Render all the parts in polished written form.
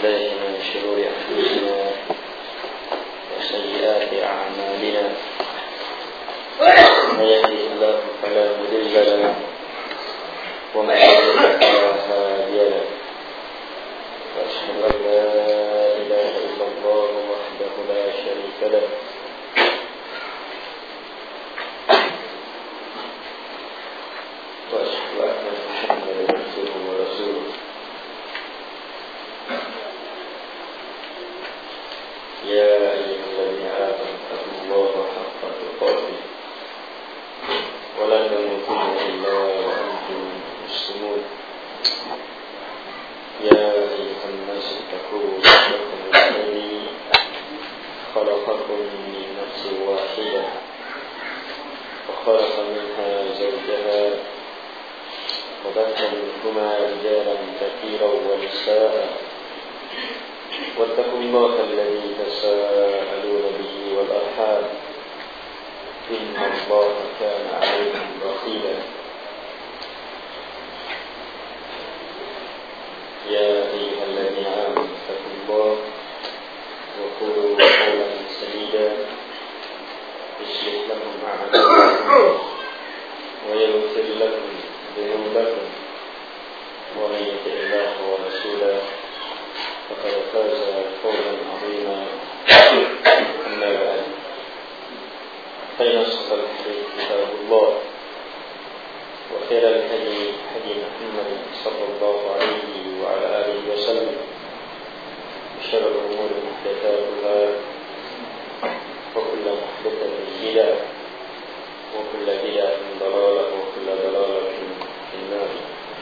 بالله من شرور أنفسنا وسيئات أعمالنا من يهده الله فلا مضل له ومن يضلل فلا هادي له وأشهد أن لا إله إلا الله وحده لا شريك له وأشهد أن محمدا عبده ورسوله يا أيها الذين آمنوا اتقوا الله حق تقاته ولا تموتن إلا وأنتم مسلمون يا أيها الناس اتقوا ربكم الذي خلقكم من نفس واحدة وخلق منها زوجها وبث منهما رجالا كثيرا ونساء واتقوا الله الذي تساءلون به والأرحام إن الله كان عليكم رقيبا يا أيها الذين آمنوا اتقوا الله وقولوا قولا سديدا يصلح لكم أعمالكم ويغفر لكم ذنوبكم ومن يطع الله ورسوله فقد فاز فوزا عظيما أما بعد فإن أصدق الحديث كتاب الله وخير الهدي هدي محمد صلى الله عليه وعلى آله وسلم وشر الأمور محدثاتها وكل محدثة بدعة وكل بدعة ضلالة وكل ضلالة في النار.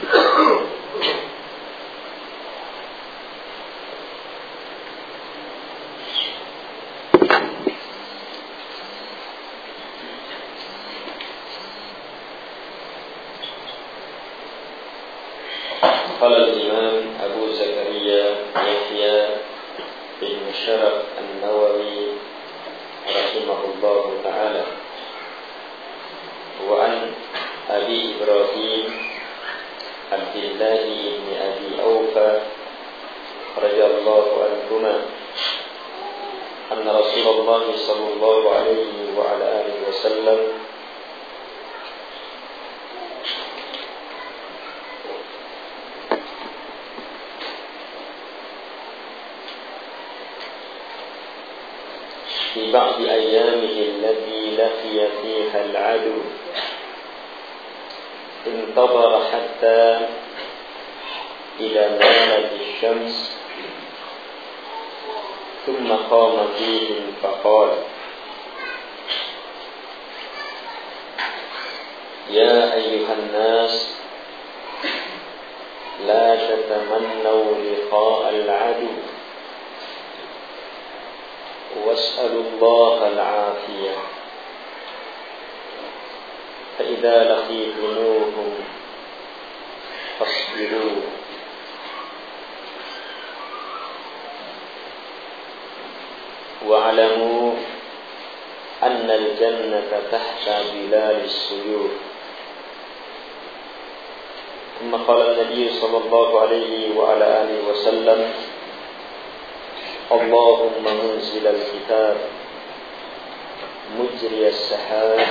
قال الإمام أبو زكريا يحيى بن شرف النووي رحمه الله تعالى وعن أبي إبراهيم عبد الله بن أبي أوفى رضي الله عنهما أن رسول الله صلى الله عليه وعلى آله وسلم في بعض أيامه التي لقي فيها العدو انتظر حتى إذا مالت الشمس ثم قام فيهم فقال يا أيها الناس لا تتمنوا لقاء العدو واسألوا الله العافية فإذا لقيتموهم فاصبروا واعلموا أن الجنة تحت ظلال السيوف. ثم قال النبي صلى الله عليه وعلى آله وسلم اللهم منزل الكتاب مجري السحاب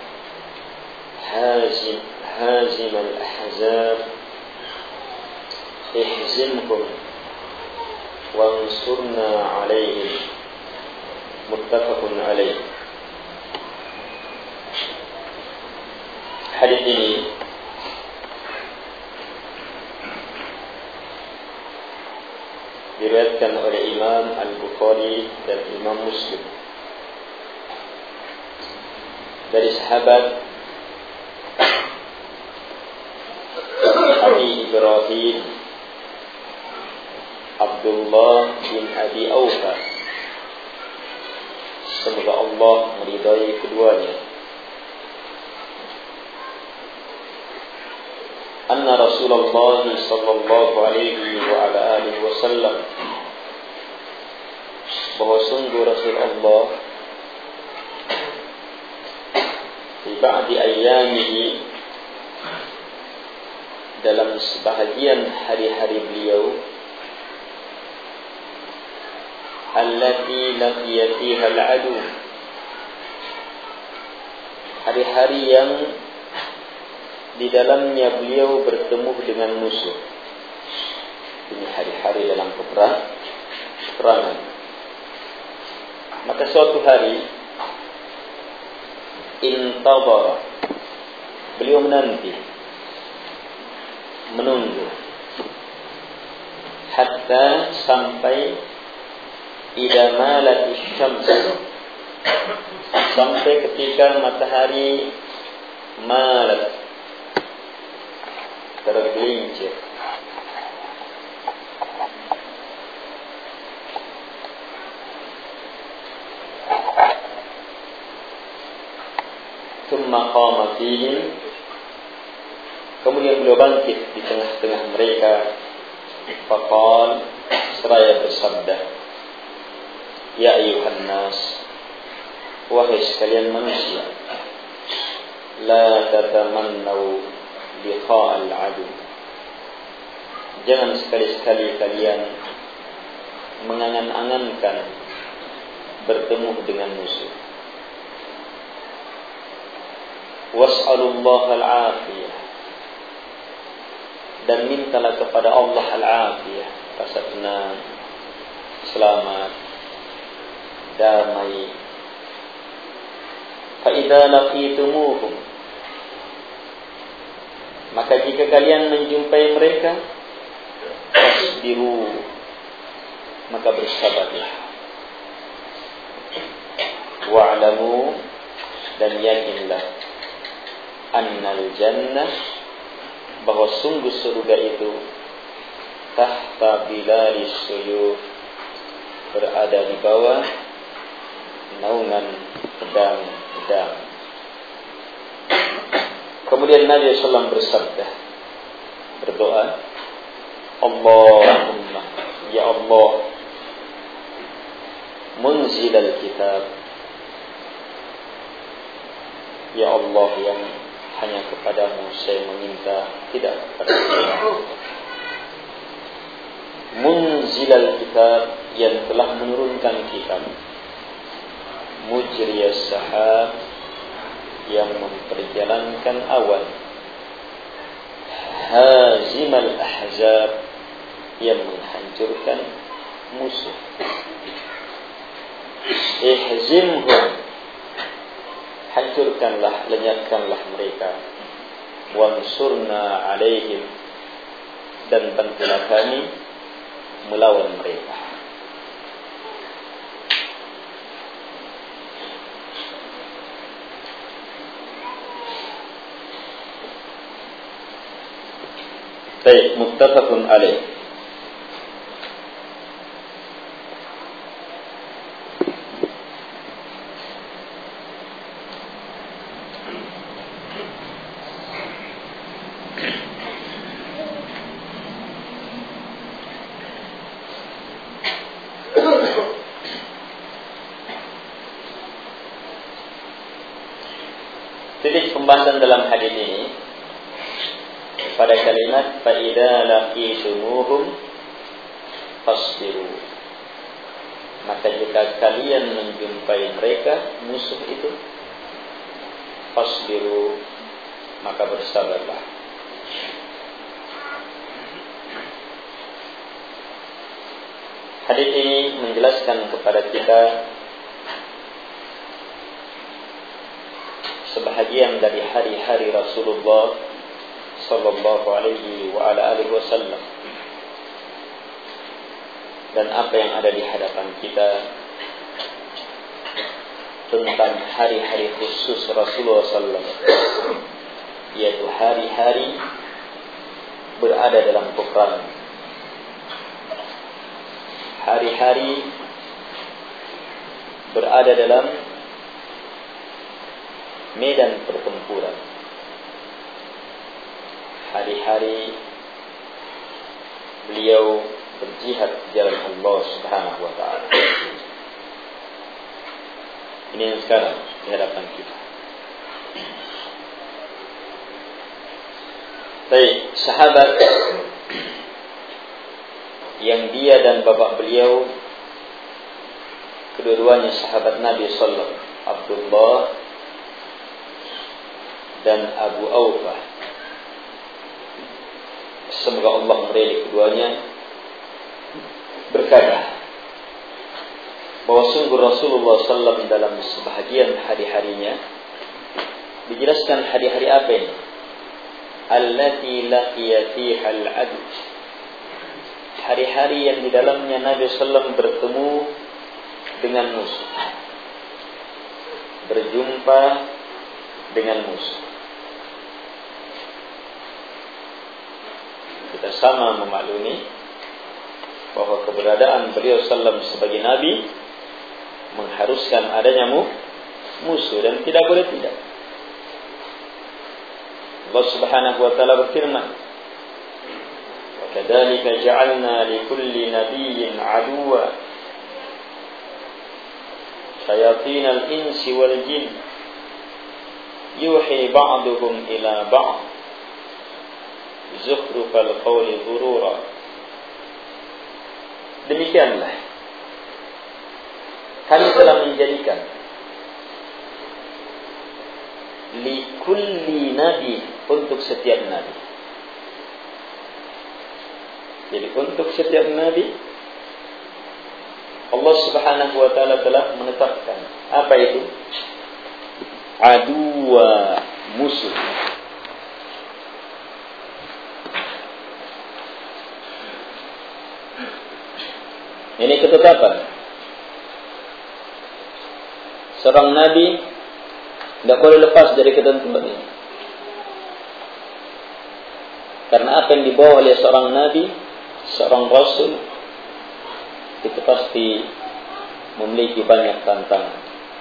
هازم الأحزاب اهزمهم وانصرنا عليهم متفق عليه. Hadis ini diriwayatkan oleh Imam Al-Bukhari dan Imam Muslim dari sahabat Abi Ibrahim Abdullah bin Abi Aufa, semoga Allah meridai keduanya, anna Rasulullah sallallahu alaihi wa ala alihi wasallam, bahwa sungguh Rasul Allah di ba'di ayyamihi, dalam sebahagian hari-hari beliau, allati laqiya fiha al-adu, hari-hari yang di dalamnya beliau bertemu dengan musuh. Ini hari-hari dalam peperangan. Maka suatu hari intadhara, beliau menunggu hatta sampai ila malati syams, sampai ketika matahari malat, tergelincir. Thumma qama fihim, kemudian beliau bangkit di tengah-tengah mereka. Faqal, seraya bersabda, ya ayyuhan nas, wahai sekalian manusia, la tatamannau liqa'al adu, jangan sekali-sekali kalian mengangan-angankan bertemu dengan musuh. Was'alullaha al-afiyah, dan mintalah kepada Allah al-afiyah, rasa tenang, selamat, damai. Fa idza laqitumuhum, maka jika kalian menjumpai mereka, fasbiru, maka bersabarlah. Wa'lamu, dan yakinlah, annal jannah, bahwa sungguh surga itu tahta bilalis suyuf, berada di bawah naungan pedang-pedang. Kemudian Nabi SAW bersabda, berdoa, Allahumma, ya Allah, munzil al-kitab, ya Allah yang hanya kepadamu saya meminta, tidak kepada Allah. Munzilal kitab, yang telah menurunkan kitab. Mujriyas sahab, yang memperjalankan awan. Hazimal ahzab, yang menghancurkan musuh. Ihzimhum, hancurkanlah, lenyapkanlah mereka. Wansurna alaihim, dan bantulah kami melawan mereka. Baik, muttafaqun alaih. Titik pembahasan dalam hadis ini pada kalimat fa idza laqitumuhum fasbiru, maka jika kalian menjumpai mereka, musuh itu, fasbiru, maka bersabarlah. Hadis ini menjelaskan kepada kita sebahagian dari hari-hari Rasulullah sallallahu alaihi wa ala alihi wasallam, dan apa yang ada di hadapan kita tentang hari-hari khusus Rasulullah sallallahu alaihi wasallam, yaitu hari-hari berada dalam peperangan, hari-hari berada dalam medan pertempuran, hari-hari beliau berjihad di jalan Allah Subhanahu wa taala. Ini yang sekarang di hadapan kita. Baik, sahabat yang dia dan bapak beliau kedua-duanya sahabat Nabi sallallahu Abdullah dan Abu Awfah. Semoga Allah meridai keduanya, berkata bahwa sungguh Rasulullah SAW dalam sebahagian hari-harinya, dijelaskan hari-hari apa ini? Allati laqiya fiha al-'adl, hari-hari yang di dalamnya Nabi SAW bertemu dengan musuh, berjumpa dengan musuh. Kita sama memaklumi bahwa keberadaan beliau sallam sebagai Nabi mengharuskan adanya musuh, dan tidak boleh tidak. Allah Subhanahu wa taala berfirman, "Wa kadzalika ja'alna likulli nabiyyin 'aduwwan syayatinal insi wal jin yuhi ba'duhum ila ba'd zukhrufal qawli ghurura." Demikianlah kami telah menjadikan likulli nabi, untuk setiap nabi. Jadi untuk setiap nabi Allah Subhanahu wa taala telah menetapkan apa itu? Aduwa, musuh. Ini ketetapan. Seorang nabi tidak boleh lepas dari ketentuan ini. Karena apa yang dibawa oleh seorang nabi, seorang rasul, itu pasti memiliki banyak tantangan.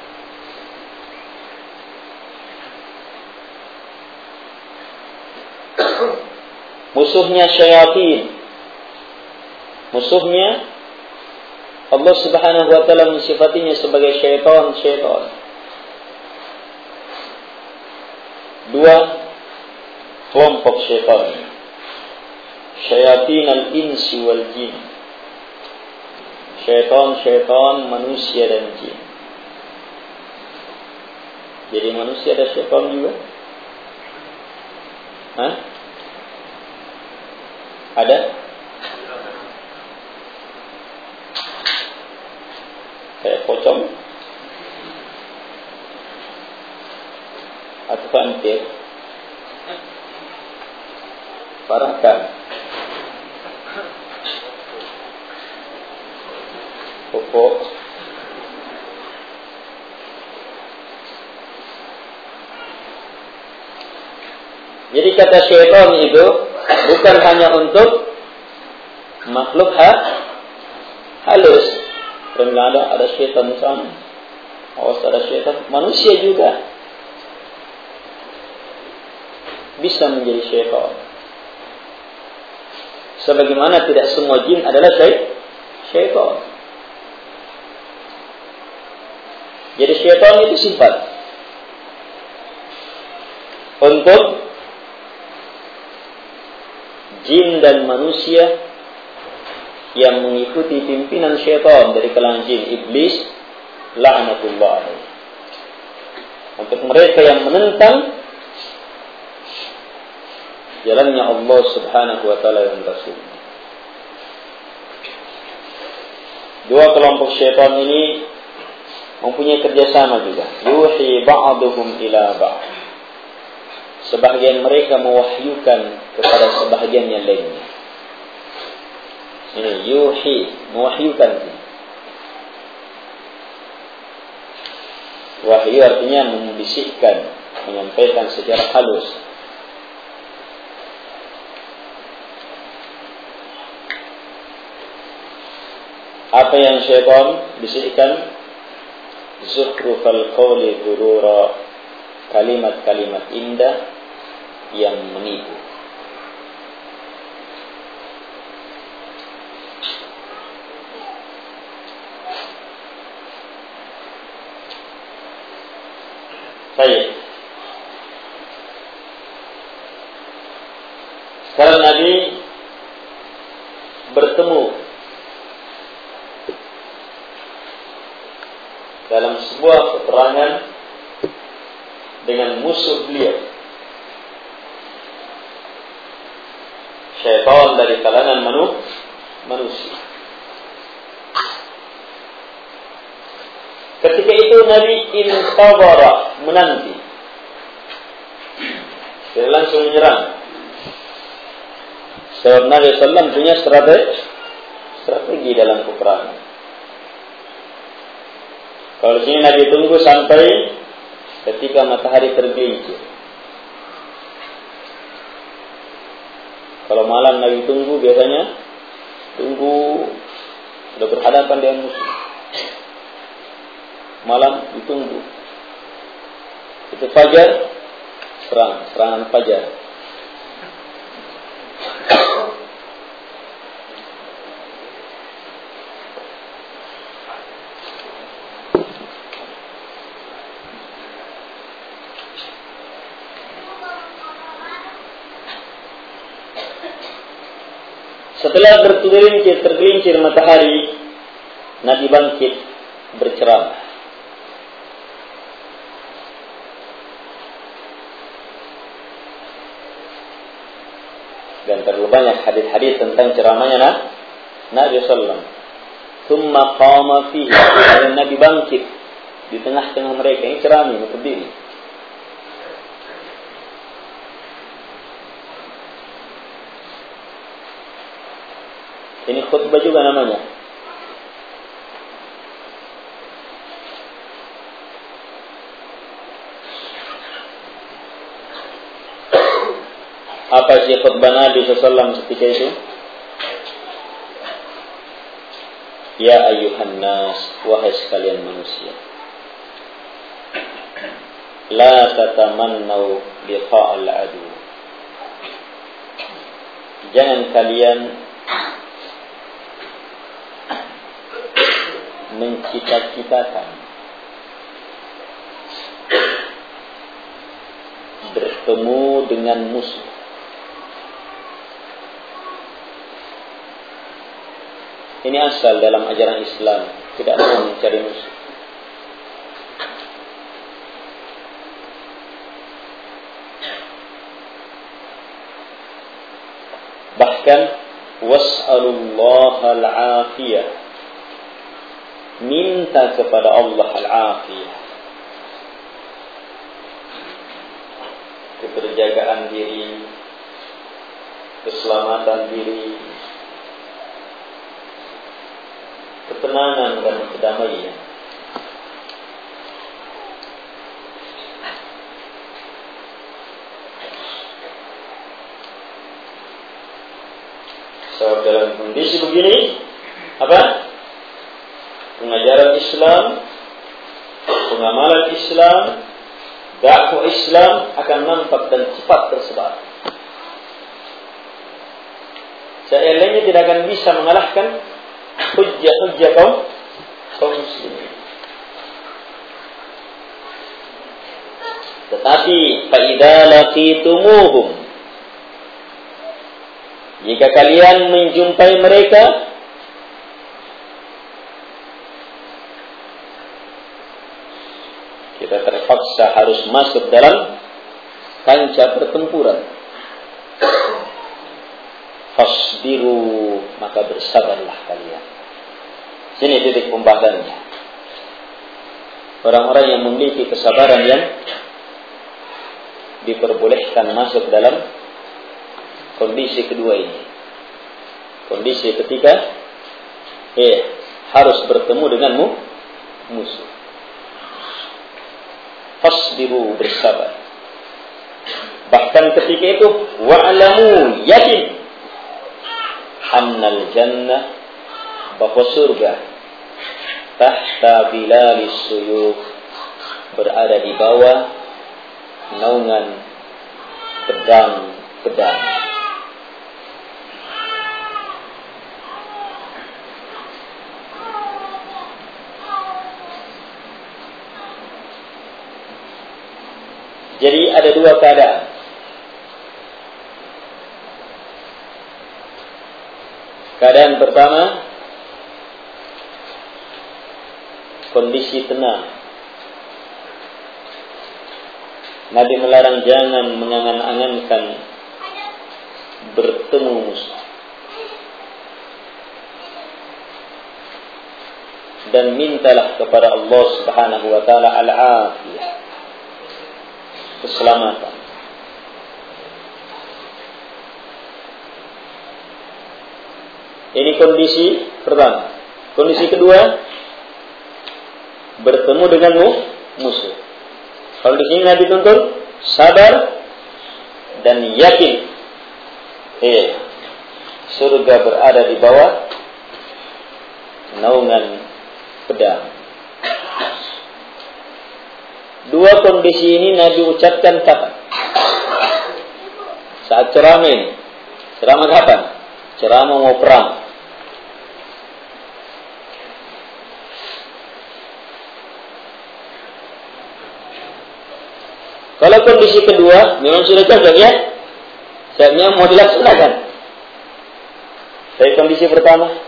Musuhnya syayatin, musuhnya Allah Subhanahu wa taala mensifatinya sebagai syaitan. Dua kelompok syaitan, syayatin al-insi wal jin, syaitan manusia dan jin. Jadi manusia ada syaitan juga? Hah? Ada? Kayak pocong atau vampir? Parakan, pokok. Jadi kata syaitan itu bukan hanya untuk makhluk halus. Dan ada syaitan sana. Awas, ada syaitan. Manusia juga bisa menjadi syaitan. Sebagaimana tidak semua jin adalah syaitan. Jadi syaitan itu sifat untuk jin dan manusia yang mengikuti pimpinan syaitan dari kalangan jin, iblis, la'natullah alaihi. Untuk mereka yang menentang jalannya Allah Subhanahu wa taala dan Rasul. Dua kelompok syaitan ini mempunyai kerjasama juga. Yuhi ba'duhum ila ba'd. Sebahagian mereka mewahyukan kepada sebahagian yang lainnya. Ini yuhi, mewahyukan. Wahyu artinya membisikkan, menyampaikan secara halus. Apa yang syaitan bisikkan? Zukhrufal qawli ghurura, kalimat-kalimat indah yang menipu. Baik. Sekarang Nabi bertemu dalam sebuah peperangan dengan musuh beliau, syaitan dari kalangan manusia. Ketika itu Nabi intawara, menanti, tidak langsung menyerang. Sebab Nabi SAW punya strategi dalam peperangan. Kalau di sini Nabi tunggu sampai ketika matahari tergelincir. Kalau malam Nabi tunggu, biasanya tunggu sudah berhadapan dengan musuh. Malam ditunggu. Itu fajar, serangan fajar. Setelah tergelincir matahari, Nabi bangkit berceramah. Dan terlalu banyak hadis-hadis tentang ceramahnya Nabi sallallahu. Tsumma qama fihi, dan Nabi bangkit di tengah-tengah mereka. Ini ceramah berdiri. Ini khutbah juga namanya. Apa sih khutbah Nabi SAW ketika itu? Ya ayyuhan nas, wahai sekalian manusia, la tatamannau liqa'al adu. Jangan kalian mencita-citakan bertemu dengan musuh. Ini asal dalam ajaran Islam, tidak mau mencari musuh. Bahkan was'alullaha al-afiyah, minta kepada Allah al-afiyah, keterjagaan diri, keselamatan diri, ketenangan dan kedamaian. Sebab dalam kondisi begini, apa? Pengajaran Islam, pengamalan Islam, dakwah Islam akan nampak dan cepat tersebar. Yang lainnya tidak akan bisa mengalahkan hujjah-hujjah kaum muslimin. Tetapi faidza laqitumuhum, jika kalian menjumpai mereka, kita terpaksa harus masuk dalam kancah pertempuran. Fasbiru, maka bersabarlah kalian. Sini titik pembahasannya. Orang-orang yang memiliki kesabaran yang diperbolehkan masuk dalam kondisi kedua ini. Kondisi ketika harus bertemu dengan musuh. Fasbiru, bersabar. Bahkan ketika itu wa'lamu, yakin annal jannah, bahwa surga tahta bilalis suyuf, berada di bawah naungan pedang-pedang. Jadi ada dua keadaan. Keadaan pertama, kondisi tenang. Nabi melarang jangan mengangan-angankan bertemu musuh. Dan mintalah kepada Allah Subhanahu wa taala al-afiyah, keselamatan. Ini kondisi pertama. Kondisi kedua, bertemu dengan musuh. Kalau di sini Nabi tuntut sabar dan yakin. Surga berada di bawah naungan pedang. Dua kondisi ini Nabi ucapkan kapan? Saat ceramah ini. Ceramah kapan? Ceramah mau perang. Kalau kondisi kedua memang sudah cocok ya, saatnya mau dilaksanakan. Tapi kondisi pertama,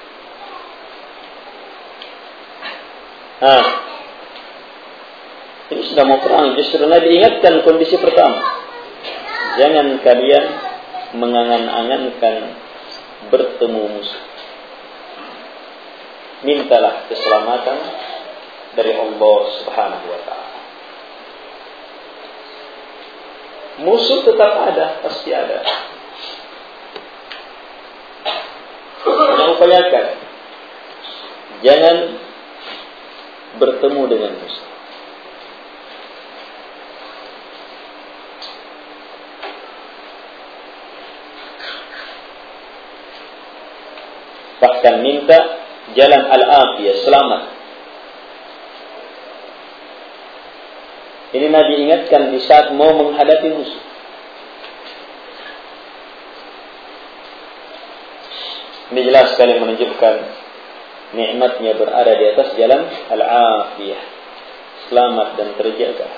ini sudah mau perang. Justru Nabi ingatkan kondisi pertama, jangan kalian mengangan-angankan bertemu musuh. Mintalah keselamatan dari Allah Subhanahu wa taala. Musuh tetap ada, pasti ada. Jangan upayakan, jangan bertemu dengan musuh. Bahkan minta jalan al-afiyah, selamat. Ini Nabi ingatkan di saat mau menghadapi musuh. Ini jelas sekali menunjukkan nikmatnya berada di atas jalan al-afiyah, selamat dan terjaga.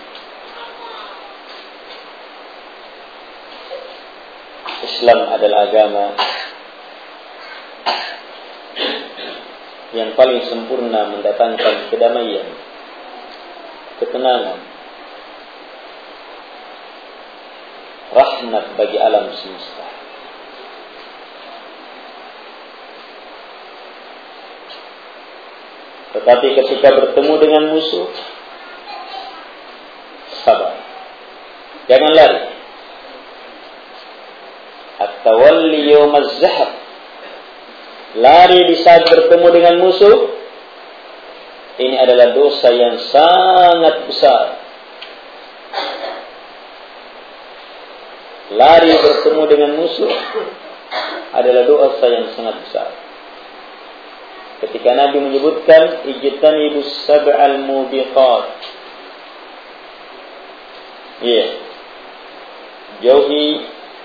Islam adalah agama yang paling sempurna, mendatangkan kedamaian, ketenangan, rahmat bagi alam semesta. Tetapi ketika bertemu dengan musuh, sabar, jangan lari. At-tawalli yawmaz zahab, lari di saat bertemu dengan musuh, ini adalah dosa yang sangat besar. Lari bertemu dengan musuh adalah dosa yang sangat besar. Ketika Nabi menyebutkan ijtanibus sab'al mubiqat, jauhi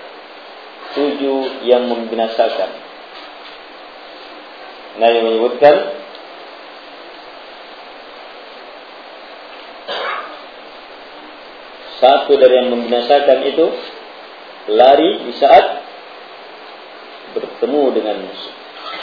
7 yang membinasakan. Nabi menyebutkan satu dari yang membinasakan itu lari di saat bertemu dengan musuh.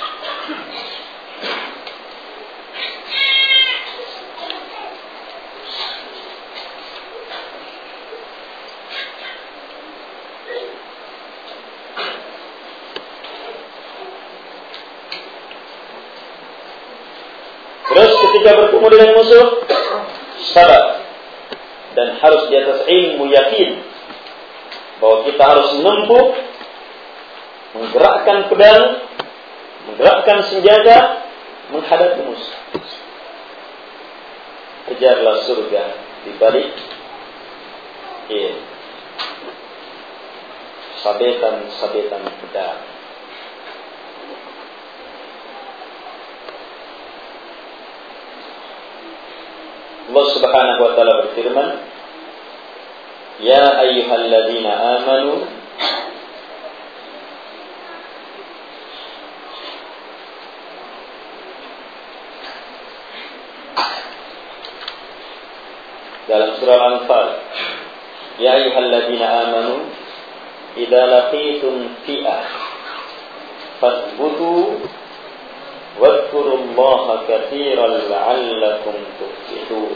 Terus ketika bertemu dengan musuh, sabar. Dan harus di atas ilmu yakin bahwa kita harus menempuh, menggerakkan pedang, menggerakkan senjata, menghadapi musuh. Kejarlah surga di balik sabetan-sabetan pedang. Allah Subhanahu wa taala berfirman, ya ayyuhalladzina amanu dalam surah Al-Anfal, ya ayyuhalladzina amanu idza laqitum fi'ah fathbutu wadhkurullaha Allaha katsiran la'allakum tuflihun.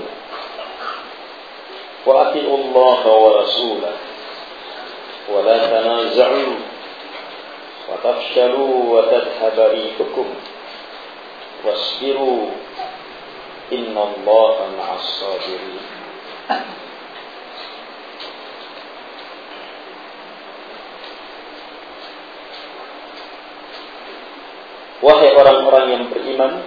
Wa ati'u Allaha wa rasulahu wa la tanaza'u wa tafshalu wa tadhhaba rihukum wasbiru inna Allaha ma'as sabirin. Wahai orang-orang yang beriman,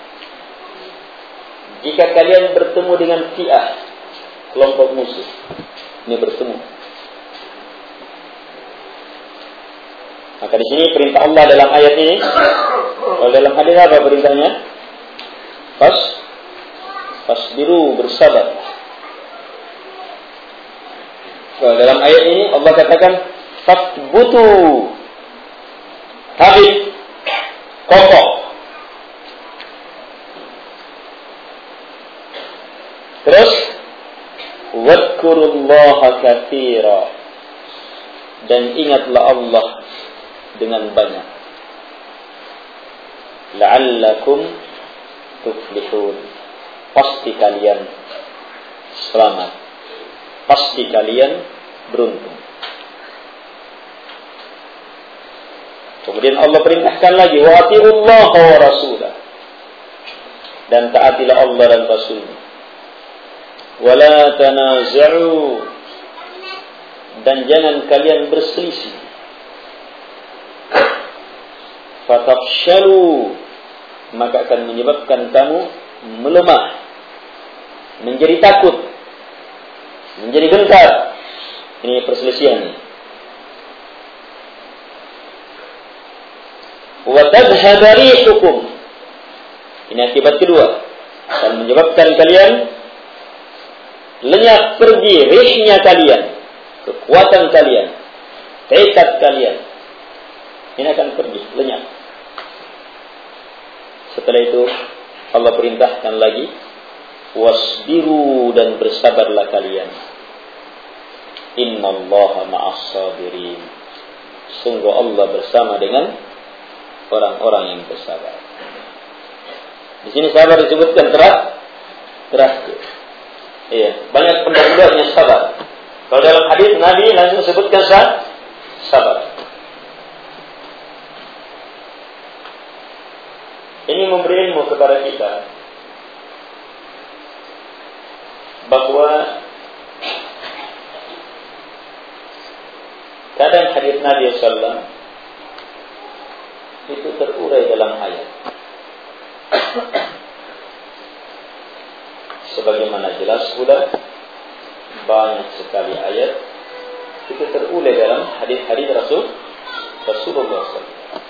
jika kalian bertemu dengan fi'ah, kelompok musuh, ini bertemu, maka di sini perintah Allah dalam ayat ini. Kalau dalam hadis apa perintahnya? Fasbiru, bersabar. Kalau dalam ayat ini Allah katakan fatbutu, habis, kokoh. Terus wadkurullaha katsira, dan ingatlah Allah dengan banyak. La'allakum tuflihun, pasti kalian selamat, pasti kalian beruntung. Kemudian Allah perintahkan lagi, wa atiullaha wa rasulah, dan taatilah Allah dan Rasulnya. Wa la tanaza'u, dan jangan kalian berselisih. Fatafshalu, maka akan menyebabkan kamu melemah, menjadi takut, menjadi gentar. Ini perselisihan ini. Wa tadhhaba rihukum, ini akibat kedua, akan menyebabkan kalian lenyap pergi rihnya kalian, kekuatan kalian, tekad kalian, ini akan pergi, lenyap. Setelah itu Allah perintahkan lagi, wasbiru, dan bersabarlah kalian. Innallaha ma'as sabirin, sungguh Allah bersama dengan orang-orang yang bersabar. Di sini sabar disebutkan terakhir. Iya, banyak pendahuluannya sabar. Kalau dalam hadis Nabi langsung sebutkan sabar. Ini memberi ilmu kepada kita bahwa kadang hadis Nabi SAW itu terurai dalam ayat. Sebagaimana jelas pula, banyak sekali ayat itu terurai dalam hadis-hadis Rasulullah SAW.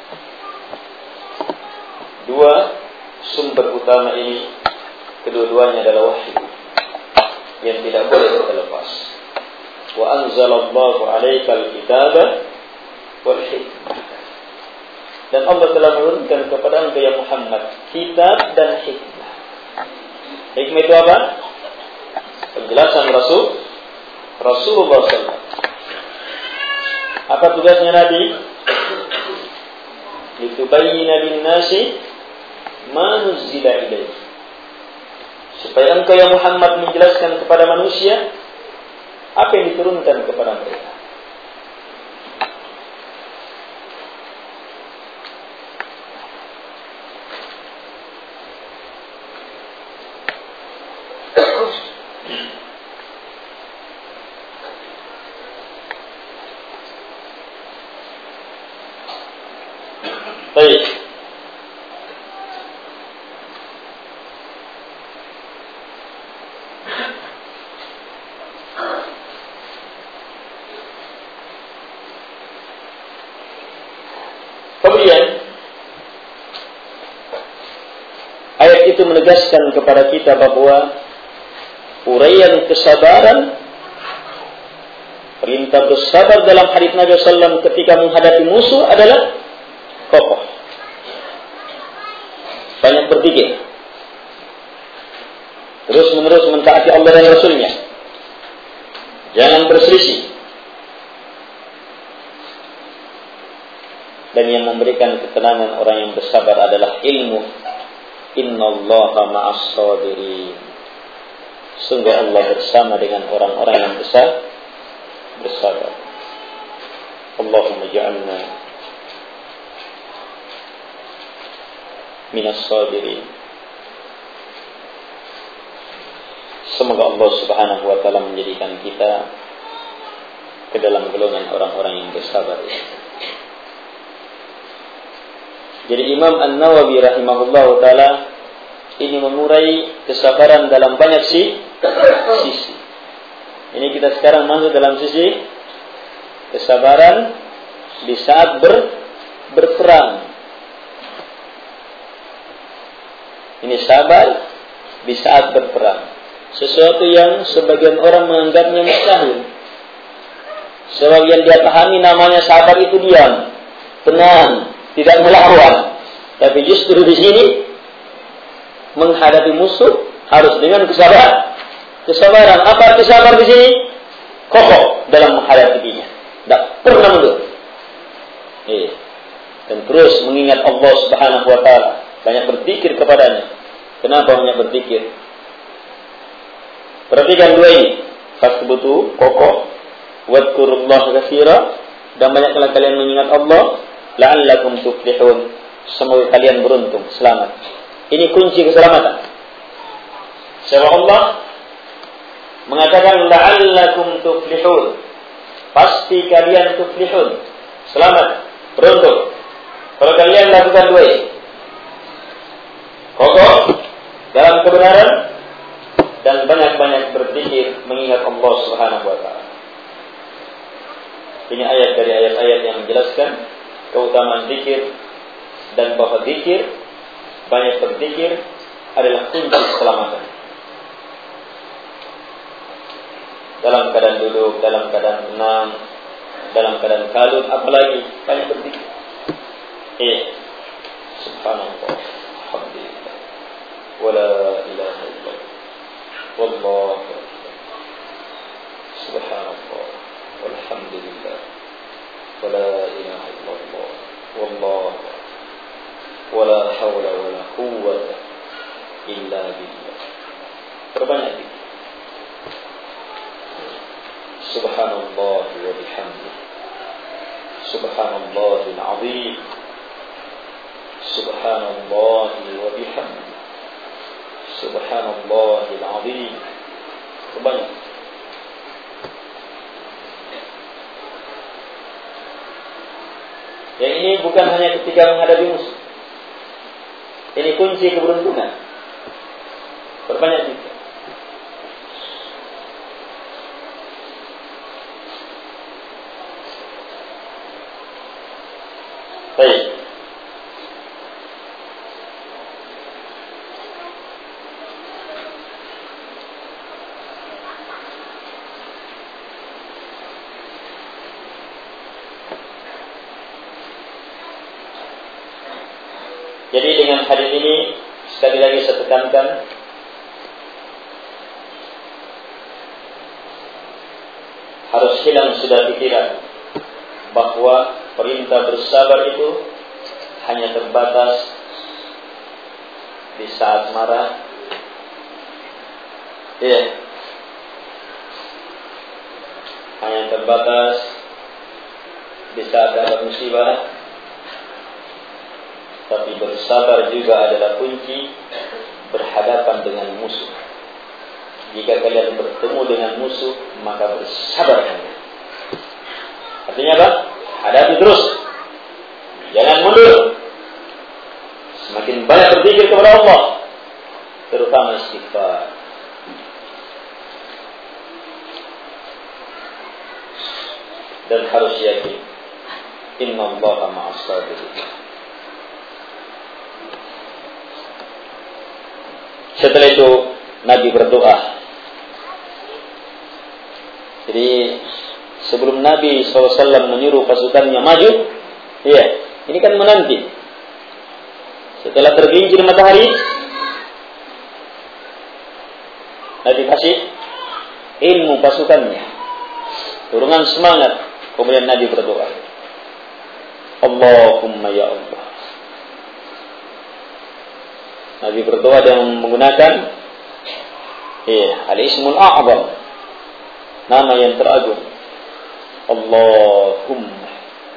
Dua sumber utama ini, kedua-duanya adalah wahyu yang tidak boleh terlepas. Wa anzalallahu 'alaikal kitaba wal hikmah, dan Allah telah menurunkan kepada engkau ya Muhammad kitab dan hikmah. Hikmah itu apa? Penjelasan Rasulullah SAW. Apa tugasnya Nabi? Litubayyina lin-nasi ma nuzzila ilaihi, supaya engkau ya Muhammad menjelaskan kepada manusia apa yang diturunkan kepada mereka. Baik. Kemudian ayat itu menegaskan kepada kita bahwa uraian kesabaran, perintah bersabar dalam hadis Nabi SAW ketika menghadapi musuh adalah kokoh, banyak berpikir, terus menerus mentaati Allah dan Rasulnya, jangan berselisih. Dan yang memberikan ketenangan orang yang bersabar adalah ilmu Innallaha ma'as sabirin. Sungguh Allah bersama dengan orang-orang yang bersabar. Allahumma ja'alna minas sabirin. Semoga Allah Subhanahu wa taala menjadikan kita ke dalam golongan orang-orang yang bersabar. Jadi Imam An-Nawawi rahimahullahu taala ini mengurai kesabaran dalam banyak sisi. Ini kita sekarang masuk dalam sisi kesabaran di saat berperang. Ini sabar di saat berperang. Sesuatu yang sebagian orang menganggapnya mustahil. Sebab yang dia pahami namanya sabar itu diam, tenang, tidak melawan. Tapi justru di sini menghadapi musuh harus dengan kesabaran. Apa arti sabar di sini? Kokoh dalam menghadapi dirinya, tidak pernah mundur. Dan terus mengingat Allah Subhanahu wa taala, banyak berzikir kepadanya. Kenapa banyak berzikir? Perhatikan dua ini. Fasbutu, kokoh, wadkurullaha katsira, dan banyaklah kalian mengingat Allah, la'allakum tuflihun. Semoga kalian beruntung, selamat. Ini kunci keselamatan. Sebab Allah mengatakan la'allakum tuflihun. Pasti kalian tuflihun, selamat, beruntung. Kalau kalian lakukan dua ini, kokoh dalam kebenaran dan banyak-banyak berzikir mengingat Allah Subhanahu wa taala. Ini ayat dari ayat-ayat yang menjelaskan keutamaan zikir dan bahwa zikir, banyak berzikir adalah kunci keselamatan. Dalam keadaan duduk, dalam keadaan tenang, dalam keadaan kalut, apalagi banyak berzikir. Subhanallah, alhamdulillah, wala ilaha illallah, wallahu akbar, subhanallah, walhamdulillah, wala ilaha illallah, wallahu akbar, wala hawla wala quwwata illa billah. Perbanyak zikir. Subhanallah wa bihamdihi, subhanallahil azim, subhanallah wa bihamdihi, subhanallahil azim. Perbanyak. Yang ini bukan hanya ketika menghadapi musuh. Ini kunci keberuntungan. Perbanyak zikir. Baik. Jadi dengan hadis ini sekali lagi saya tekankan harus hilang sudah pikiran bahwa perintah bersabar itu hanya terbatas di saat marah. Hanya terbatas di saat ada musibah. Tapi bersabar juga adalah kunci berhadapan dengan musuh. Jika kalian bertemu dengan musuh, maka bersabar. Artinya apa? Hadapi terus. Jangan mundur. Semakin banyak berzikir kepada Allah, terutama istighfar. Dan harus yakin, innallaha ma'as sabirin. Setelah itu Nabi berdoa. Jadi sebelum Nabi SAW menyuruh pasukannya maju, ini kan menanti. Setelah tergelincir matahari, Nabi kasih ilmu pasukannya, dorongan semangat. Kemudian Nabi berdoa, Allahumma ya Allah, Nabi berdoa dengan menggunakan al-ismul a'zam, nama yang teragung. Allahumma,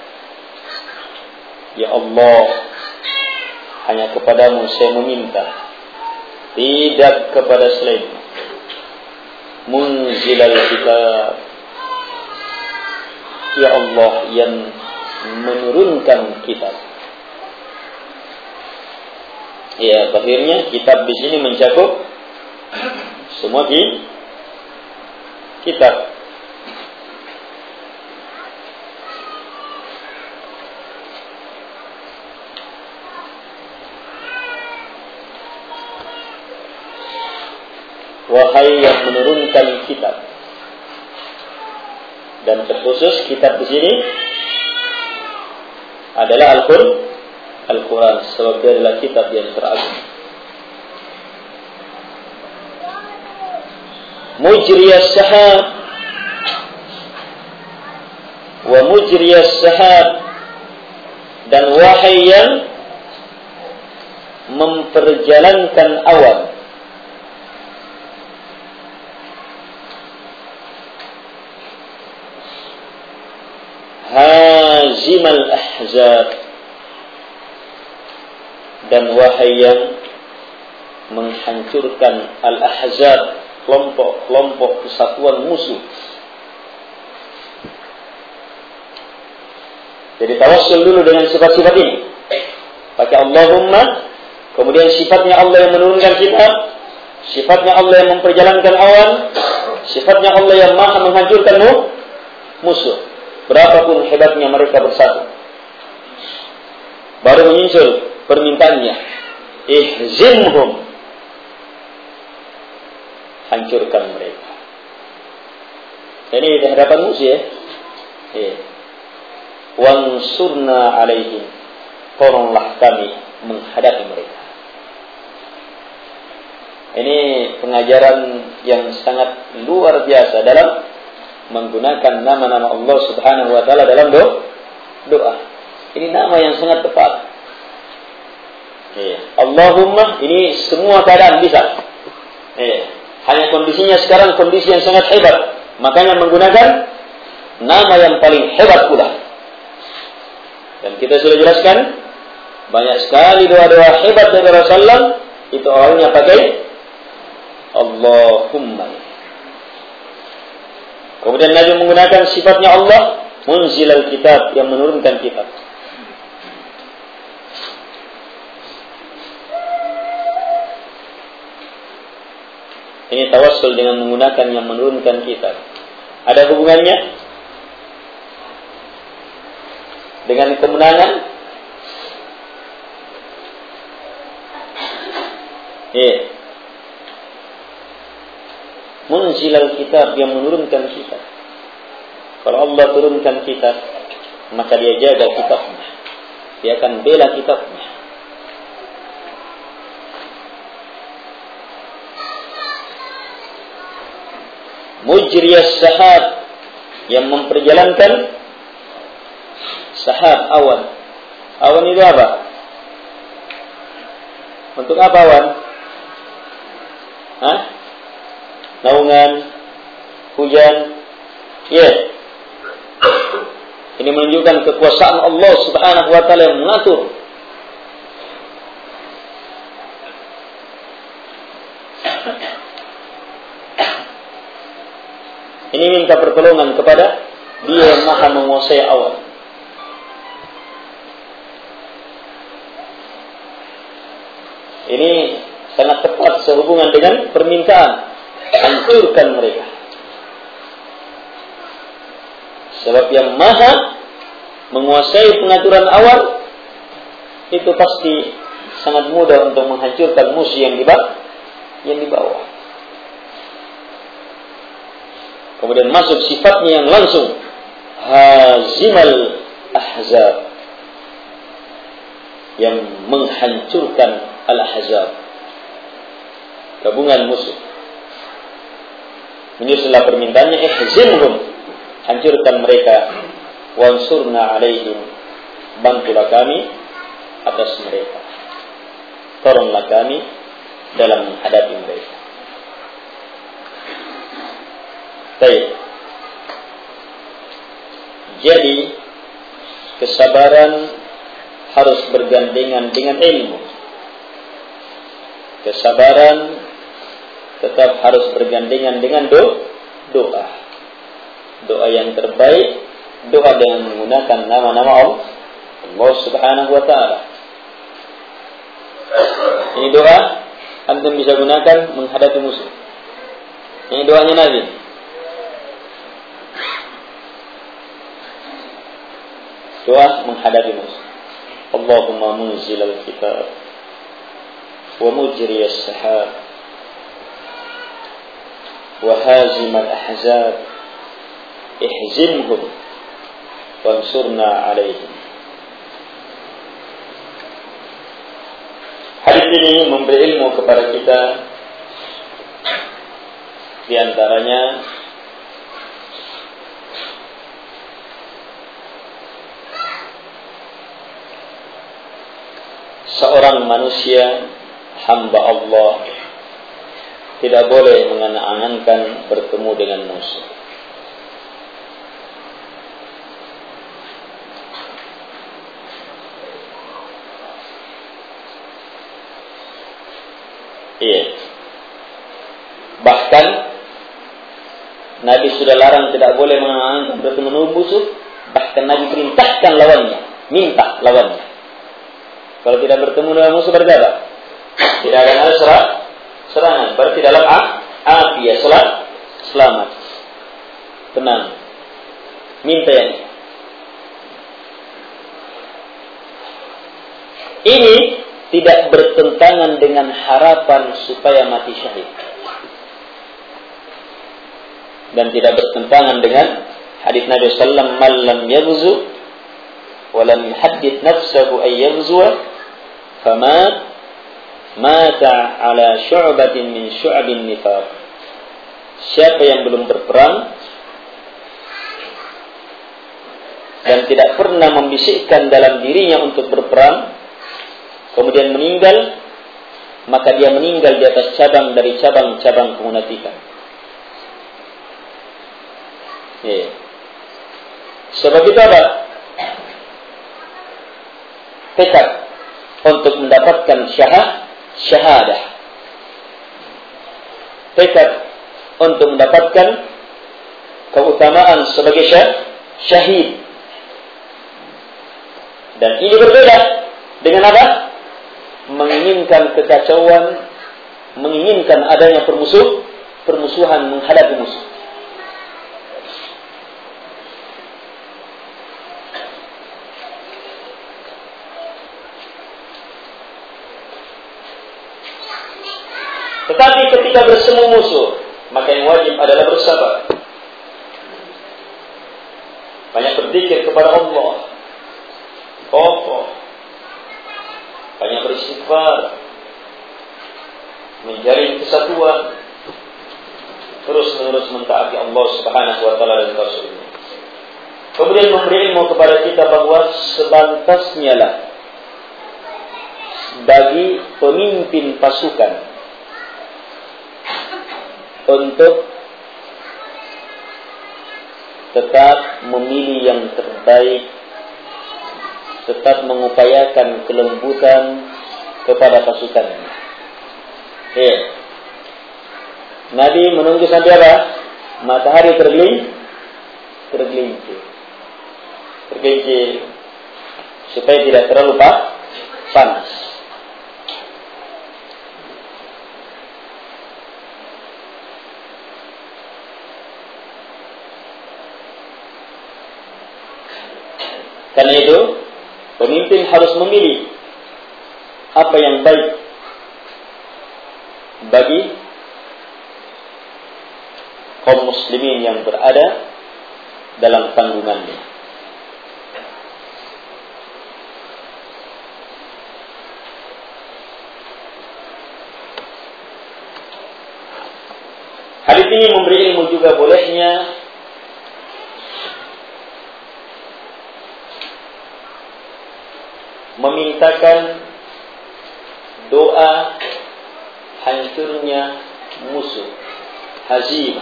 ya Allah, hanya kepadamu saya meminta, tidak kepada selain. Munzilal kitab, ya Allah yang menurunkan kitab. Ya, akhirnya kitab di sini mencakup semua kitab. Wahai yang menurunkan kitab. Dan terkhusus kitab di sini adalah Al-Quran, sebab dia adalah kitab yang teragung. Mujriyas sahab wa mujriyas sahab, dan wahai yang memperjalankan awan. Hazimal ahzab, dan wahai yang menghancurkan al-ahzab, kelompok-kelompok kesatuan musuh. Jadi tawassul dulu dengan sifat-sifat ini. Pakai Allahumma, kemudian sifatnya Allah yang menurunkan kitab, sifatnya Allah yang memperjalankan awan, sifatnya Allah yang maha menghancurkan musuh. Berapapun hebatnya mereka bersatu. Baru menyusul permintaannya, ihzimhum, hancurkan mereka. Ini di hadapan musuh ya. Wansurna alaihim, tolonglah kami menghadapi mereka. Ini pengajaran yang sangat luar biasa dalam menggunakan nama-nama Allah Subhanahu wa taala dalam doa. Ini nama yang sangat tepat. Allahumma, ini semua keadaan bisa. Hanya kondisinya sekarang kondisi yang sangat hebat, makanya menggunakan nama yang paling hebat pula. Dan kita sudah jelaskan banyak sekali doa-doa hebat dari Rasulullah, itu awalnya pakai Allahumma. Kemudian Nabi menggunakan sifatnya Allah, munzilal kitab, yang menurunkan kitab. Ini tawassul dengan menggunakan yang menurunkan kitab. Ada hubungannya dengan kemenangan? Munzilal kitab, yang menurunkan kitab. Kalau Allah turunkan kitab, maka dia jaga kitabnya, dia akan bela kitabnya. Mujriyas sahab, yang memperjalankan sahab, awan. Awan itu apa? Untuk apa awan? Naungan, hujan. Ini menunjukkan kekuasaan Allah Subhanahu wa taala yang mengatur. Ini minta pertolongan kepada Dia yang maha menguasai awan. Ini sangat tepat sehubungan dengan permintaan, hancurkan mereka. Sebab yang maha menguasai pengaturan awan itu pasti sangat mudah untuk menghancurkan musuh yang di bawah. Kemudian masuk sifatnya yang langsung, hazimal ahzab, yang menghancurkan al-ahzab, gabungan musuh. Ini setelah permintaannya, ihzimhum, hancurkan mereka, wansurna alaihim, bantulah kami atas mereka. tolonglah kami dalam menghadapi mereka. Baik. Jadi kesabaran harus bergandengan dengan ilmu. Kesabaran tetap harus bergandengan dengan doa. Doa yang terbaik, doa dengan menggunakan nama-nama Allah Subhanahu wa ta'ala. Ini doa antum bisa gunakan menghadapi musuh. Ini doanya Nabi. Doa menghadapi musuh. Allahumma munzil al-kitab wa mujri as-sahab wa hazim al-ahzab ihzimhum wansurna alaihim. Hadis ini memberi ilmu kepada kita, di antaranya seorang manusia hamba Allah tidak boleh mengangan-angankan bertemu dengan musuh. Iya. Bahkan Nabi sudah larang tidak boleh mengangan-angankan bertemu dengan musuh. Bahkan Nabi perintahkan lawannya, minta lawannya. Kalau tidak bertemu dengan musuh berkata, tidak akan ada serangan. Berarti dalam afiyah, selamat, tenang. Minta yang ini tidak bertentangan dengan harapan supaya mati syahid. Dan tidak bertentangan dengan hadis Nabi sallallahu alaihi wasallam, "Man lam yaghzu wa lam yuhaddith nafsahu ay yaghzuwa mata ala syu'batin min syu'abin nifaq." Siapa yang belum berperang dan tidak pernah membisikkan dalam dirinya untuk berperang, kemudian meninggal, maka dia meninggal di atas cabang dari cabang-cabang kemunafikan. Ya. Sebab itu apa? Tekad untuk mendapatkan syahadah. Tekad untuk mendapatkan keutamaan sebagai syahid. Dan ini berbeda dengan apa? Menginginkan kekacauan, menginginkan adanya permusuhan menghadapi musuh. Tetapi ketika bersemu musuh, maka yang wajib adalah bersabar. Banyak berzikir kepada Allah, kokoh, banyak beristighfar, menjalin kesatuan, terus-menerus mentaati Allah Subhanahu wa taala dan Rasulnya. Kemudian memberi ilmu kepada kita bahwa sebantasnya lah bagi pemimpin pasukan untuk tetap memilih yang terbaik, tetap mengupayakan kelembutan kepada pasukannya. Ya. Nabi menunggu sampai apa? Matahari tergelincir, supaya tidak terlalu panas. Karena itu, pemimpin harus memilih apa yang baik bagi kaum muslimin yang berada dalam tanggungannya. Hadis ini memberi ilmu juga bolehnya memintakan doa hancurnya musuh, hazimah.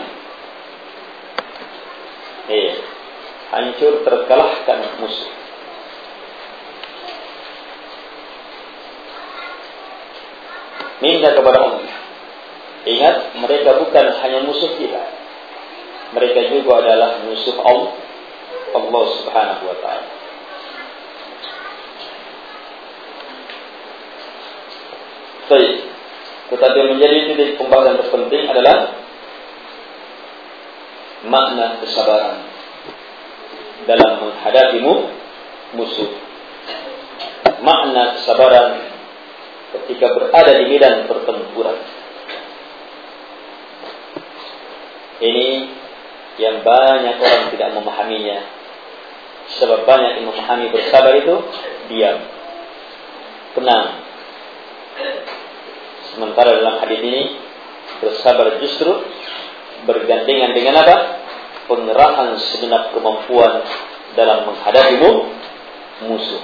Hancur, terkalahkan musuh. Minta kepada Allah. Ingat, mereka bukan hanya musuh kita, mereka juga adalah musuh Allah Subhanahu wa ta'ala. Baik, tetapi menjadi titik pembahasan terpenting adalah makna kesabaran dalam menghadapi musuh. Makna kesabaran ketika berada di medan pertempuran. Ini yang banyak orang tidak memahaminya. Sebab banyak yang memahami bersabar itu diam, tenang. Sementara dalam hadis ini bersabar justru bergandengan dengan apa? Pengerahan segenap kemampuan dalam menghadapi musuh.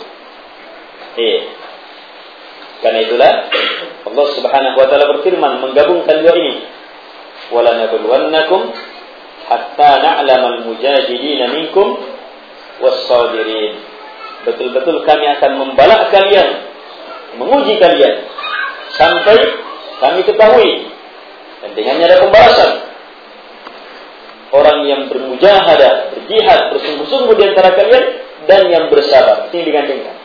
Karena itulah Allah Subhanahu wa ta'ala berfirman menggabungkan dua ini. Wala nabluwannakum hatta na'lamal mujahidin minkum was-sabirin. Betul-betul kami akan membalak kalian, menguji kalian sampai kami ketahui, dan dengannya ada pembalasan. Orang yang bermujahadah, berjihad, bersungguh-sungguh di antara kalian, dan yang bersabar. Ini digandengkan.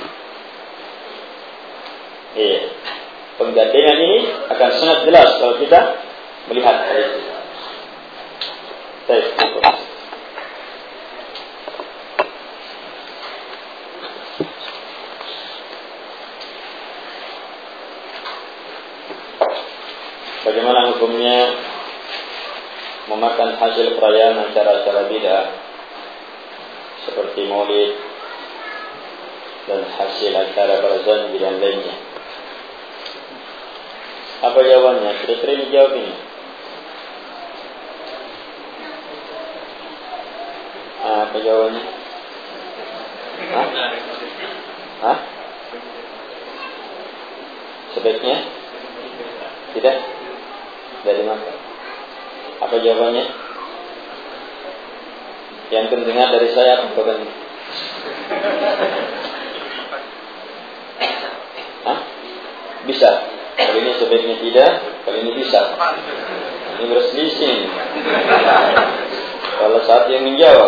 Penggandengan ini akan sangat jelas kalau kita melihat hadis ini. Baik. Bagaimana hukumnya memakan hasil perayaan acara-acara bid'ah seperti maulid dan hasil acara barzan dan lainnya? Apa jawabannya? Sudah sering dijawab ini. Apa jawabannya? Hah? Sebaiknya tidak dimakan. Apa jawabannya? Yang terdengar dari saya apa jawabannya? Bisa. Kali ini sebaiknya tidak, kali ini bisa. Ini berselisih. Kalau saat yang menjawab.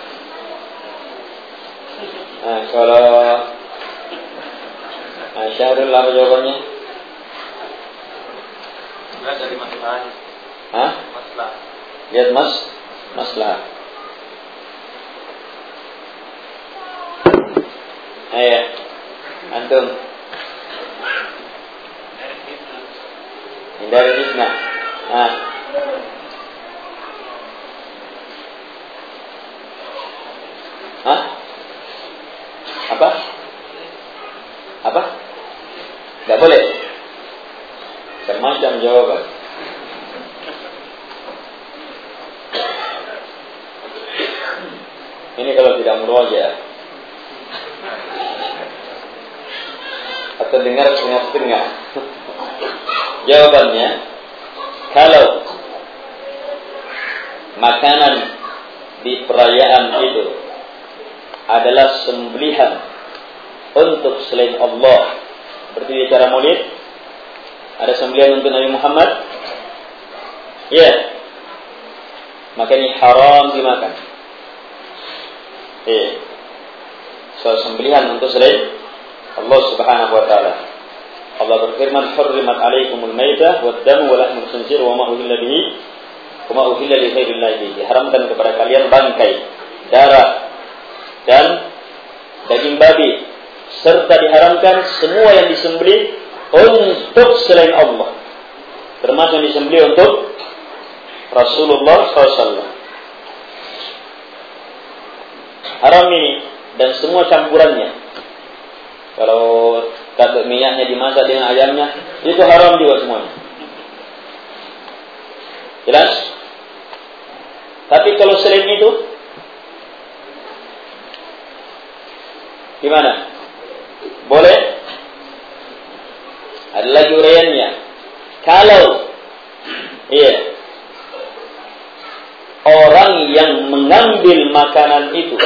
Kalau Syahrul, apa jawabannya? Lihat dari masalahnya. Masalah. Lihat masalah. Ayo, antum. Hindari fitnah. Apa? Tidak boleh. Semacam jawaban. Ini kalau tidak murojaah atau dengar setengah-setengah. Jawabannya, kalau makanan di perayaan itu adalah sembelihan untuk selain Allah, seperti di acara maulid ada sembelihan untuk Nabi Muhammad, maka ini haram dimakan. Soal sembelihan untuk selain Allah Subhanahu wa ta'ala. Allah berfirman, "Hurrimat 'alaikumul maitah wad-damu wa lahmul khinzir wa ma uhilla bihi wa ma uhilla li ghairillahi bihi." Diharamkan kepada kalian bangkai, darah dan daging babi, serta diharamkan semua yang disembelih untuk selain Allah, termasuk yang disembelih untuk Rasulullah SAW. Haram ini dan semua campurannya. Kalau kata minyaknya dimasak dengan ayamnya, itu haram juga semuanya. Jelas? Tapi kalau selain itu, gimana? Boleh? Ada lagi uraiannya. Kalau orang yang mengambil makanan itu,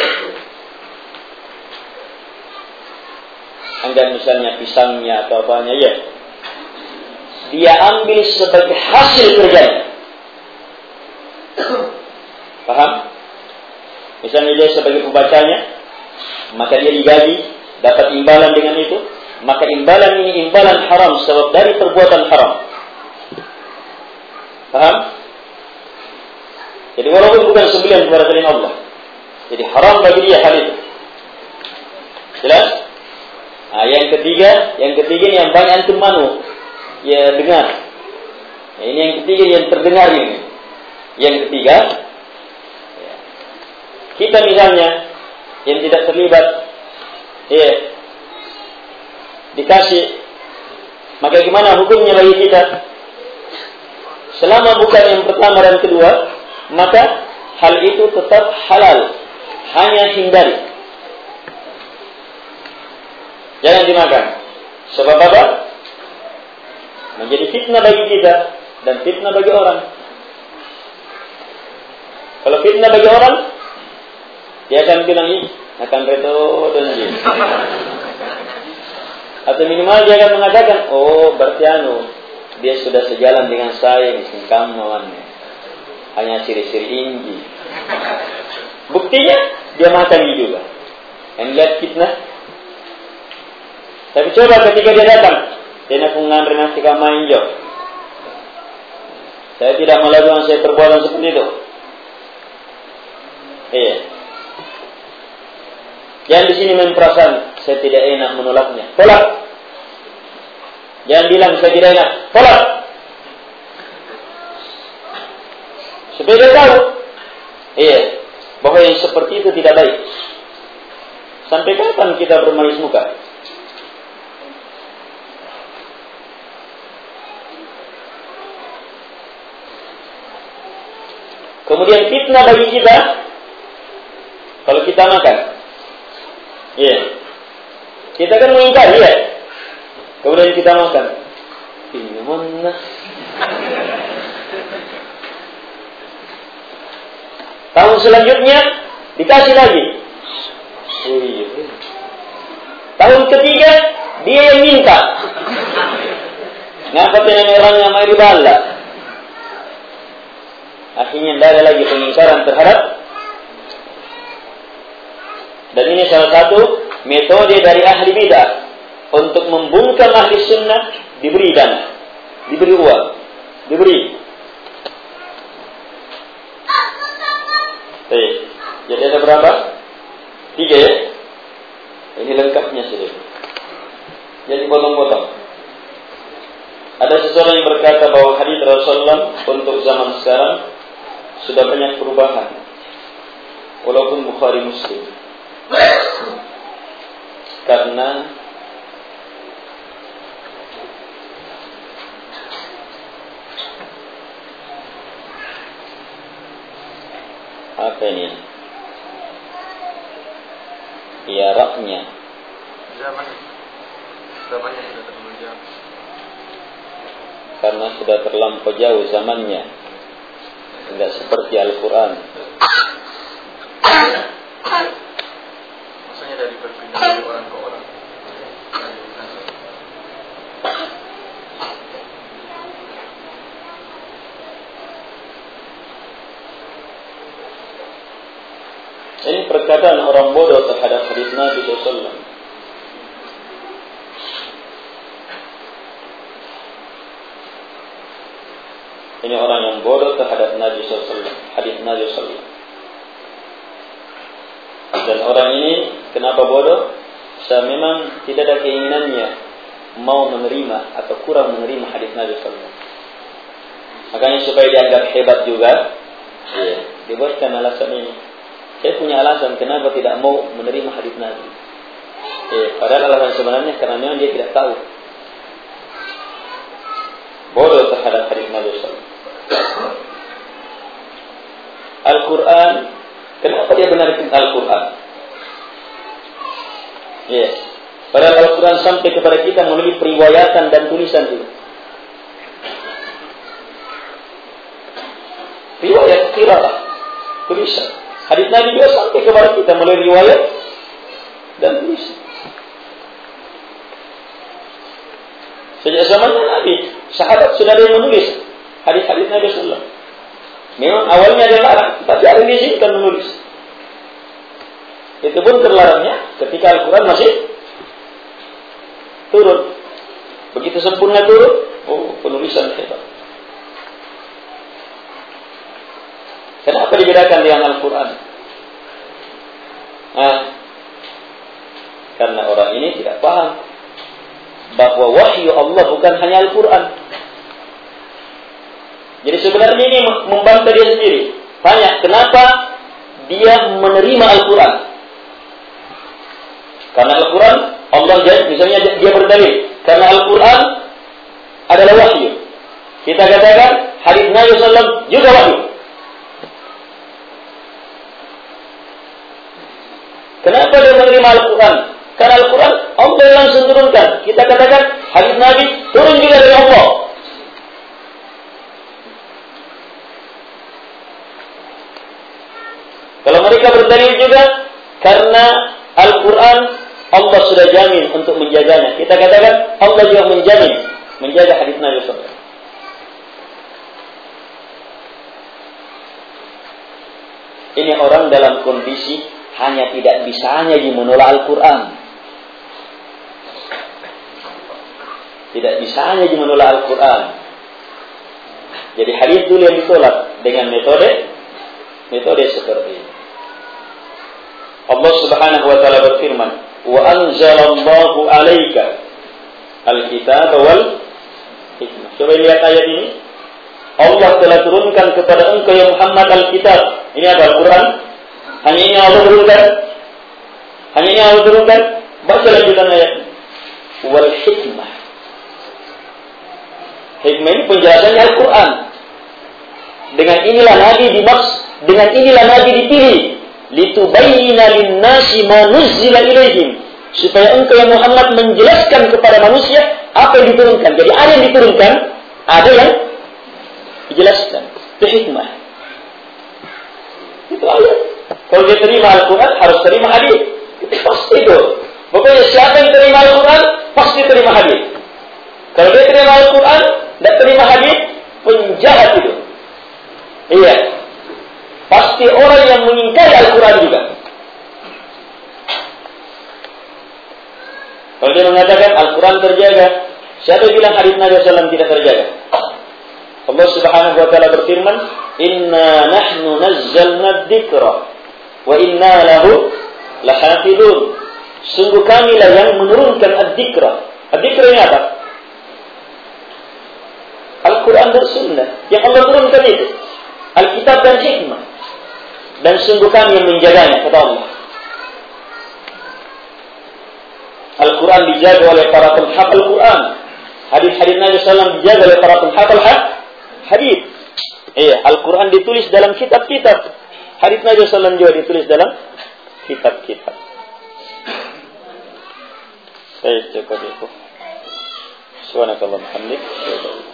anggap misalnya pisangnya atau apanya, dia ambil sebagai hasil kerjanya. Paham? Misalnya dia sebagai pembacanya, maka dia digaji, dapat imbalan dengan itu, maka imbalan ini imbalan haram sebab dari perbuatan haram. Paham? Jadi walaupun bukan sembelihan kepada selain Allah, jadi haram bagi dia hal itu. Jelas? Yang ketiga yang banyak antum dengar. Ini yang ketiga yang terdengar ini. Yang ketiga, kita misalnya yang tidak terlibat, dikasih, maka gimana hukumnya bagi kita? Selama bukan yang pertama dan kedua, maka hal itu tetap halal, hanya hindari. Jangan dimakan. Sebab apa? Menjadi fitnah bagi kita dan fitnah bagi orang. Kalau fitnah bagi orang, dia akan bilang ini akan reto dan ini. Atau minimal dia akan mengatakan, oh berarti dia sudah sejalan dengan saya di singkam mawannya. Hanya ciri-ciri inji. Buktinya dia makan juga. Yang lihat fitnah. Tapi coba ketika dia datang, dia nak ngantri nasi kamain jo. Saya tidak melakukan saya perbuatan seperti itu. Jangan di sini main perasaan, saya tidak enak menolaknya. Tolak. Jangan bilang saya tidak enak. Tolak. Supaya dia tahu. Bahwa yang seperti itu tidak baik. Sampai kapan kita bermanis muka? Kemudian fitnah bagi kita kalau kita makan. Kita kan mengingkari kemudian kita makan. Ini mana? Tahun selanjutnya dikasih lagi. Tahun ketiga dia yang minta. Ngapa dengan orangnya mari bala? Akhirnya tidak ada lagi pengingkaran terhadap. Dan ini salah satu metode dari ahli bidah untuk membungkam ahli sunnah. Diberi dana, diberi uang, diberi. Jadi ada berapa? 3 ya. Ini lengkapnya sudah. Jadi potong-potong. Ada seseorang yang berkata bahwa hadis Rasulullah untuk zaman sekarang sudah banyak perubahan, walaupun Bukhari Muslim, karena apa ini? Jaraknya. Zamannya sudah terlalu jauh. Karena sudah terlampau jauh zamannya. Tidak seperti Al-Quran. Maksudnya dari perpindahan dari orang ke orang. Ini perkataan orang bodoh terhadap hadis Nabi SAW. Ini orang yang bodoh terhadap Nabi SAW, hadis Nabi SAW. Dan orang ini kenapa bodoh? Saya memang tidak ada keinginannya mau menerima atau kurang menerima hadis Nabi SAW. Makanya supaya dianggap hebat juga, dibuatkan alasan ini. Saya punya alasan kenapa tidak mau menerima hadis Nabi. Padahal alasan sebenarnya karena memang dia tidak tahu. Bodoh terhadap hadis Nabi SAW. Al-Quran, kenapa dia benarkan Al-Quran? Padahal Al-Quran sampai kepada kita melalui periwayatan dan tulisan juga. Riwayat, qiraah, tulisan. Hadis Nabi juga sampai kepada kita melalui riwayat dan tulisan. Sejak zaman Nabi, sahabat sudah ada yang menulis hadis-hadis Nabi SAW. Memang awalnya ada larang, tapi ada yang diizinkan menulis. Itu pun terlarangnya ketika Al-Quran masih turun. Begitu sempurna turun, penulisan hebat. Kenapa dibedakan dengan Al-Quran? Karena orang ini tidak paham bahwa wahyu Allah bukan hanya Al-Quran. Jadi sebenarnya ini membantah dia sendiri. Tanya, kenapa dia menerima Al-Quran? Karena Al-Quran, Allah misalnya dia berdalil. Karena Al-Quran adalah wahyu. Kita katakan hadis Nabi SAW juga wahyu. Kenapa dia menerima Al-Quran? Karena Al-Quran Allah yang langsung turunkan. Kita katakan hadis Nabi turun juga dari Allah. Kalau mereka berdalil juga karena Al-Quran Allah sudah jamin untuk menjaganya. Kita katakan Allah juga menjaga hadis Nabi SAW. Ini orang dalam kondisi hanya tidak bisanya menolak Al-Quran. Tidak bisanya menolak Al-Quran. Jadi hadis dulu yang ditolak dengan metode seperti ini. Allah Subhanahu wa taala berfirman, "Wa anzalallahu 'alaika al-kitaba wal hikmah." Coba lihat ayat ini. Allah telah turunkan kepada engkau ya Muhammad al-kitab. Ini apa Al-Quran? Hanya ini Allah turunkan. Baca lanjutan ayat. Wal hikmah. Hikmah ini penjelasannya Al-Quran. Dengan inilah Nabi dipilih. Litubayyina lin-nasi ma nuzzila ilaihim. Supaya engkau ya Muhammad menjelaskan kepada manusia apa yang diturunkan. Jadi ada yang diturunkan, ada yang dijelaskan. Itu hikmah. Itu ayat. Kalau dia terima Al-Quran, harus terima hadis. Itu pasti itu. Pokoknya siapa yang terima Al-Quran, pasti terima hadis. Kalau dia terima Al-Quran, dan terima hadis, penjahat itu. Iya. Pasti orang yang mengingkari Al-Quran juga. Kalau dia mengatakan Al-Quran terjaga, siapa yang bilang hadis Nabi SAW tidak terjaga? Allah Subhanahu wa taala berfirman, "Inna nahnu nazzalna dzikra wa inna lahu lahafidun." Sungguh kamilah yang menurunkan ad-dzikra. Ad-dzikra ini apa? Al-Quran dan Sunnah. Yang Allah turunkan itu Alkitab dan hikmah. Dan sungguh kami yang menjaganya, kata Allah. Al-Quran dijaga oleh para penghafal Quran. Hadis-hadis Nabi SAW dijaga oleh para penghafal hadis. Iya, Al-Quran ditulis dalam kitab-kitab. Hadis Nabi SAW juga ditulis dalam kitab-kitab. Saya cukup itu. Subhanakallahumma wa bihamdik.